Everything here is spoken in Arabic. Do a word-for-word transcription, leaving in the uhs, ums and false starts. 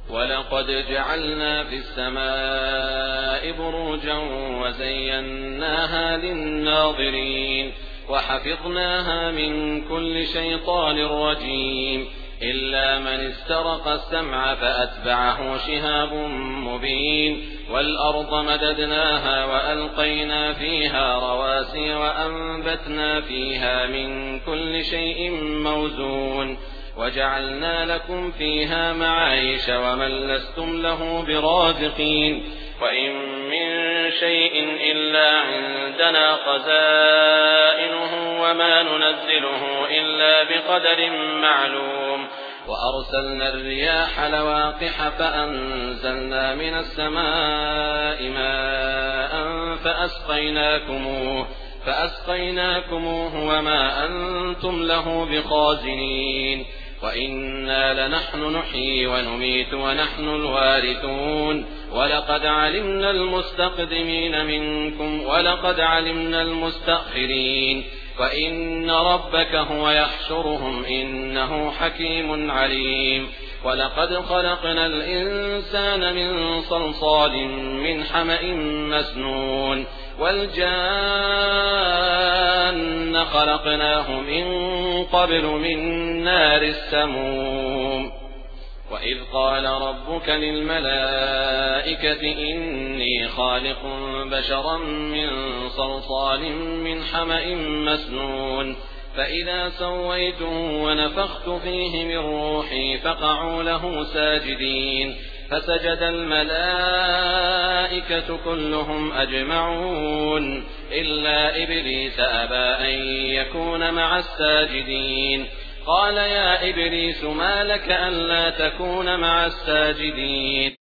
ولقد جعلنا في السماء بروجا وزيناها للناظرين وحفظناها من كل شيطان رجيم إلا من استرق السمع فأتبعه شهاب مبين والأرض مددناها وألقينا فيها رواسي وأنبتنا فيها من كل شيء موزون وجعلنا لكم فيها معايش ومن لستم له برازقين وإن من شيء إلا عندنا خزائنه وما ننزله إلا بقدر معلوم وأرسلنا الرياح لواقح فأنزلنا من السماء ماء فأسقيناكموه فأسقيناكموه وما أنتم له بخازنين وإنا لنحن نحيي ونميت ونحن الوارثون ولقد علمنا المستقدمين منكم ولقد علمنا المستأخرين وإن ربك هو يحشرهم إنه حكيم عليم ولقد خلقنا الإنسان من صلصال من حمأ مسنون والجان خلقناه من قبل من نار السموم وإذ قال ربك للملائكة إني خالق بشرا من صلصال من حمأ مسنون فإذا سويته ونفخت فيه من روحي فقعوا له ساجدين فسجد الملائكة كلهم أجمعون إلا إبليس أبى أن يكون مع الساجدين قال يا إبليس ما لك ألا تكون مع الساجدين